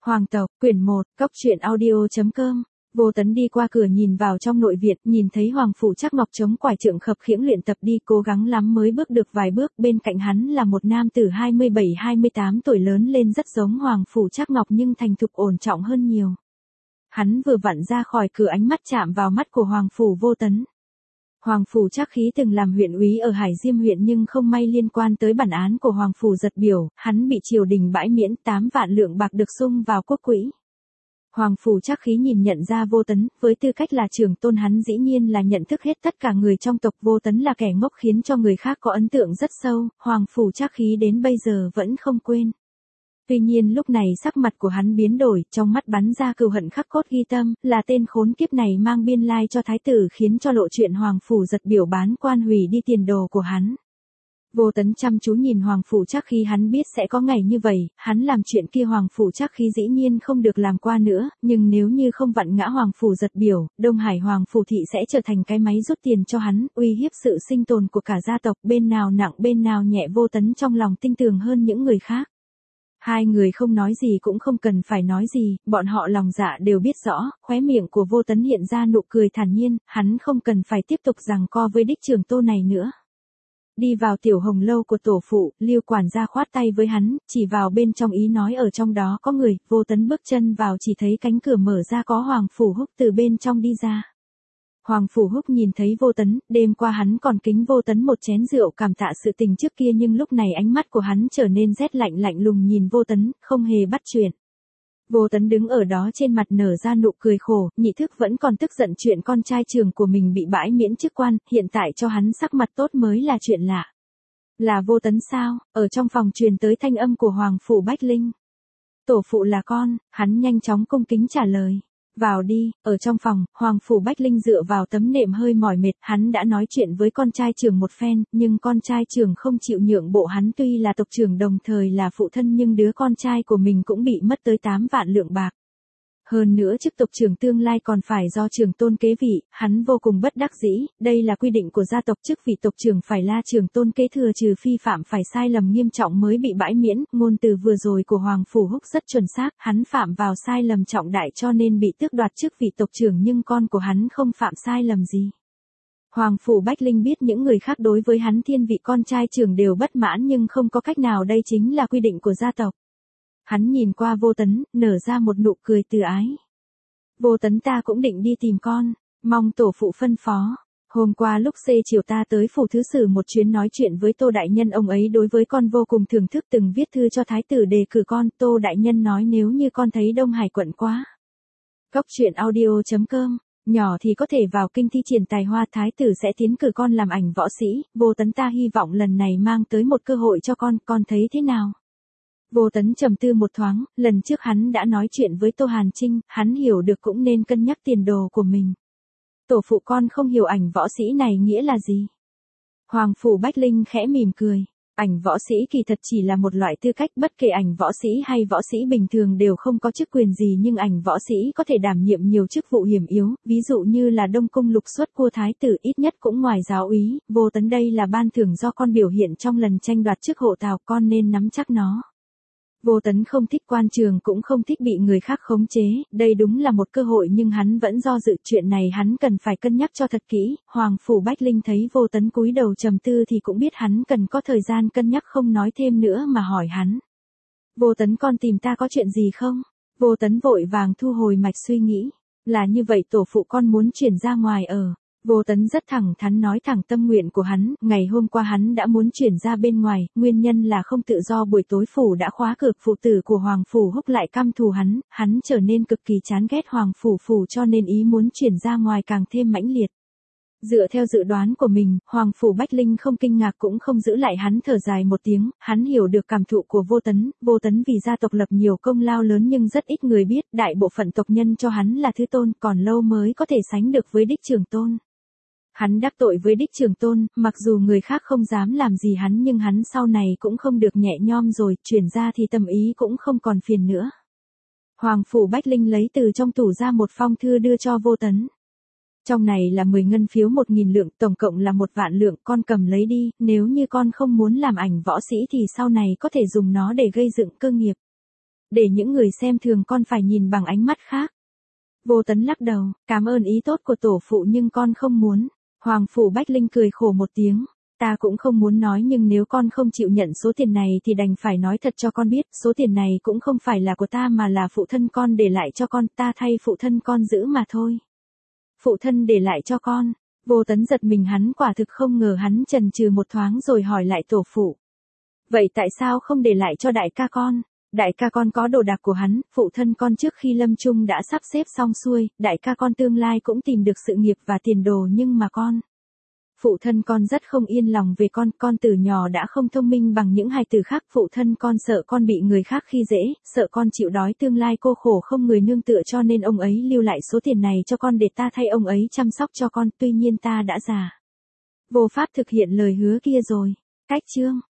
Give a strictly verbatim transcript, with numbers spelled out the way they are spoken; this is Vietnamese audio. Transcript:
Hoàng tộc, quyển một, cốc truyện audio chấm com. Vô Tấn đi qua cửa nhìn vào trong nội viện, nhìn thấy Hoàng Phủ Trác Ngọc chống quải trượng khập khiễng luyện tập đi, cố gắng lắm mới bước được vài bước, bên cạnh hắn là một nam tử hai mươi bảy hai mươi tám tuổi, lớn lên rất giống Hoàng Phủ Trác Ngọc nhưng thành thục ổn trọng hơn nhiều. Hắn vừa vặn ra khỏi cửa, ánh mắt chạm vào mắt của Hoàng Phủ Vô Tấn. Hoàng Phủ Trác Khí từng làm huyện úy ở Hải Diêm huyện nhưng không may liên quan tới bản án của Hoàng Phủ Giật Biểu, hắn bị triều đình bãi miễn, tám vạn lượng bạc được sung vào quốc quỹ. Hoàng Phủ Trác Khí nhìn nhận ra Vô Tấn, với tư cách là trưởng tôn hắn dĩ nhiên là nhận thức hết tất cả người trong tộc. Vô Tấn là kẻ ngốc khiến cho người khác có ấn tượng rất sâu, Hoàng Phủ Trác Khí đến bây giờ vẫn không quên. Tuy nhiên lúc này sắc mặt của hắn biến đổi, trong mắt bắn ra cừu hận khắc cốt ghi tâm, là tên khốn kiếp này mang biên lai cho thái tử, khiến cho lộ chuyện Hoàng Phủ Giật Biểu bán quan hủy đi tiền đồ của hắn. Vô Tấn chăm chú nhìn Hoàng Phủ Trác Khí, hắn biết sẽ có ngày như vậy, hắn làm chuyện kia Hoàng Phủ Trác Khí dĩ nhiên không được làm qua nữa, nhưng nếu như không vặn ngã Hoàng Phủ Giật Biểu, Đông Hải Hoàng Phủ Thị sẽ trở thành cái máy rút tiền cho hắn, uy hiếp sự sinh tồn của cả gia tộc, bên nào nặng bên nào nhẹ. Vô Tấn trong lòng tinh tường hơn những người khác. Hai người không nói gì cũng không cần phải nói gì, bọn họ lòng dạ đều biết rõ. Khóe miệng của Vô Tấn hiện ra nụ cười thản nhiên, hắn không cần phải tiếp tục giằng co với đích trưởng tôn này nữa. Đi vào tiểu hồng lâu của tổ phụ, Lưu quản gia khoát tay với hắn, chỉ vào bên trong ý nói ở trong đó có người. Vô Tấn bước chân vào, chỉ thấy cánh cửa mở ra, có Hoàng Phủ Húc từ bên trong đi ra. Hoàng Phủ Húc nhìn thấy Vô Tấn, đêm qua hắn còn kính Vô Tấn một chén rượu cảm tạ sự tình trước kia, nhưng lúc này ánh mắt của hắn trở nên rét lạnh, lạnh lùng nhìn Vô Tấn, không hề bắt chuyện. Vô Tấn đứng ở đó trên mặt nở ra nụ cười khổ, nhị thức vẫn còn tức giận chuyện con trai trưởng của mình bị bãi miễn chức quan, hiện tại cho hắn sắc mặt tốt mới là chuyện lạ. Là Vô Tấn sao? Ở trong phòng truyền tới thanh âm của Hoàng Phủ Bách Linh. Tổ phụ là con, hắn nhanh chóng cung kính trả lời. Vào đi. Ở trong phòng, Hoàng Phủ Bách Linh dựa vào tấm nệm hơi mỏi mệt, hắn đã nói chuyện với con trai trưởng một phen, nhưng con trai trưởng không chịu nhượng bộ. Hắn tuy là tộc trưởng đồng thời là phụ thân, nhưng đứa con trai của mình cũng bị mất tới tám vạn lượng bạc. Hơn nữa chức tộc trưởng tương lai còn phải do trưởng tôn kế vị, hắn vô cùng bất đắc dĩ. Đây là quy định của gia tộc, chức vị tộc trưởng phải là trưởng tôn kế thừa, trừ phi phạm phải sai lầm nghiêm trọng mới bị bãi miễn. Ngôn từ vừa rồi của Hoàng Phủ Húc rất chuẩn xác, hắn phạm vào sai lầm trọng đại cho nên bị tước đoạt chức vị tộc trưởng, nhưng con của hắn không phạm sai lầm gì. Hoàng Phủ Bách Linh biết những người khác đối với hắn thiên vị con trai trưởng đều bất mãn, nhưng không có cách nào, đây chính là quy định của gia tộc. Hắn nhìn qua Vô Tấn, nở ra một nụ cười từ ái. Vô Tấn, ta cũng định đi tìm con, mong tổ phụ phân phó. Hôm qua lúc xế chiều ta tới phủ thứ sử một chuyến, nói chuyện với Tô đại nhân, ông ấy đối với con vô cùng thưởng thức, từng viết thư cho thái tử đề cử con. Tô đại nhân nói nếu như con thấy Đông Hải quận quá. Cốc truyện audio chấm com, nhỏ thì có thể vào kinh thi triển tài hoa, thái tử sẽ tiến cử con làm ảnh võ sĩ. Vô Tấn, ta hy vọng lần này mang tới một cơ hội cho con, con thấy thế nào? Vô Tấn trầm tư một thoáng, lần trước hắn đã nói chuyện với Tô Hàn Trinh, hắn hiểu được cũng nên cân nhắc tiền đồ của mình. Tổ phụ, con không hiểu ảnh võ sĩ này nghĩa là gì? Hoàng Phủ Bách Linh khẽ mỉm cười. Ảnh võ sĩ kỳ thật chỉ là một loại tư cách, bất kể ảnh võ sĩ hay võ sĩ bình thường đều không có chức quyền gì, nhưng ảnh võ sĩ có thể đảm nhiệm nhiều chức vụ hiểm yếu, ví dụ như là Đông Cung lục xuất cua thái tử, ít nhất cũng ngoài giáo úy. Vô Tấn, đây là ban thưởng do con biểu hiện trong lần tranh đoạt chức hộ tào, con nên nắm chắc nó. Vô Tấn không thích quan trường, cũng không thích bị người khác khống chế, đây đúng là một cơ hội nhưng hắn vẫn do dự, chuyện này hắn cần phải cân nhắc cho thật kỹ. Hoàng Phủ Bách Linh thấy Vô Tấn cúi đầu trầm tư thì cũng biết hắn cần có thời gian cân nhắc, không nói thêm nữa mà hỏi hắn. Vô Tấn, con tìm ta có chuyện gì không? Vô Tấn vội vàng thu hồi mạch suy nghĩ. Là như vậy tổ phụ, con muốn chuyển ra ngoài ở. Vô Tấn rất thẳng thắn nói thẳng tâm nguyện của hắn, ngày hôm qua hắn đã muốn chuyển ra bên ngoài, nguyên nhân là không tự do, buổi tối phủ đã khóa cửa, phụ tử của Hoàng Phủ Húc lại căm thù hắn, hắn trở nên cực kỳ chán ghét Hoàng Phủ Phủ cho nên ý muốn chuyển ra ngoài càng thêm mãnh liệt. Dựa theo dự đoán của mình, Hoàng Phủ Bách Linh không kinh ngạc cũng không giữ lại, hắn thở dài một tiếng, hắn hiểu được cảm thụ của Vô Tấn. Vô Tấn vì gia tộc lập nhiều công lao lớn nhưng rất ít người biết, đại bộ phận tộc nhân cho hắn là thứ tôn, còn lâu mới có thể sánh được với đích trưởng tôn. Hắn đắc tội với đích trưởng tôn, mặc dù người khác không dám làm gì hắn nhưng hắn sau này cũng không được nhẹ nhõm rồi, chuyển ra thì tâm ý cũng không còn phiền nữa. Hoàng Phủ Bách Linh lấy từ trong tủ ra một phong thư đưa cho Vô Tấn. Trong này là mười ngân phiếu một nghìn lượng, tổng cộng là một vạn lượng, con cầm lấy đi, nếu như con không muốn làm ảnh võ sĩ thì sau này có thể dùng nó để gây dựng cơ nghiệp. để những người xem thường con phải nhìn bằng ánh mắt khác. Vô Tấn lắc đầu, cảm ơn ý tốt của tổ phụ nhưng con không muốn. Hoàng phủ Bách Linh cười khổ một tiếng, ta cũng không muốn nói nhưng nếu con không chịu nhận số tiền này thì đành phải nói thật cho con biết, số tiền này cũng không phải là của ta mà là phụ thân con để lại cho con, ta thay phụ thân con giữ mà thôi. Phụ thân để lại cho con. Vô Tấn giật mình, hắn quả thực không ngờ, hắn chần chừ một thoáng rồi hỏi lại tổ phụ. Vậy tại sao không để lại cho đại ca con? Đại ca con có đồ đạc của hắn, phụ thân con trước khi lâm chung đã sắp xếp xong xuôi, đại ca con tương lai cũng tìm được sự nghiệp và tiền đồ nhưng mà con. Phụ thân con rất không yên lòng về con, con từ nhỏ đã không thông minh bằng những hài tử khác, phụ thân con sợ con bị người khác khi dễ, sợ con chịu đói tương lai cô khổ không người nương tựa cho nên ông ấy lưu lại số tiền này cho con để ta thay ông ấy chăm sóc cho con, tuy nhiên ta đã già. Vô pháp thực hiện lời hứa kia rồi. Cách chương